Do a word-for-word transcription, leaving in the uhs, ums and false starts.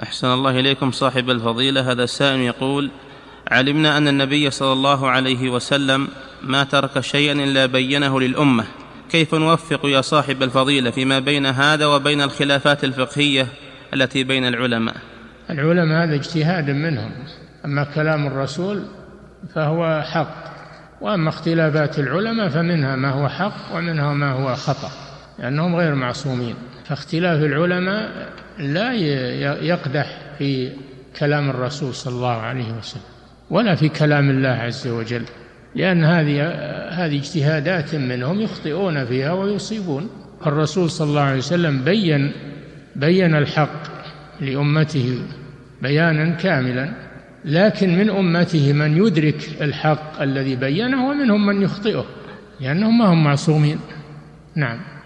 أحسن الله إليكم صاحب الفضيلة. هذا السائل يقول: علمنا أن النبي صلى الله عليه وسلم ما ترك شيئا إلا بينه للأمة، كيف نوفق يا صاحب الفضيلة فيما بين هذا وبين الخلافات الفقهية التي بين العلماء؟ العلماء هذا اجتهاد منهم، أما كلام الرسول فهو حق، وأما اختلافات العلماء فمنها ما هو حق ومنها ما هو خطأ، لأنهم غير معصومين. فاختلاف العلماء لا يقدح في كلام الرسول صلى الله عليه وسلم ولا في كلام الله عز وجل، لأن هذه هذه اجتهادات منهم يخطئون فيها ويصيبون. الرسول صلى الله عليه وسلم بين بين الحق لأمته بيانا كاملا، لكن من أمته من يدرك الحق الذي بينه ومنهم من يخطئه، لأنهم ما هم معصومين. نعم.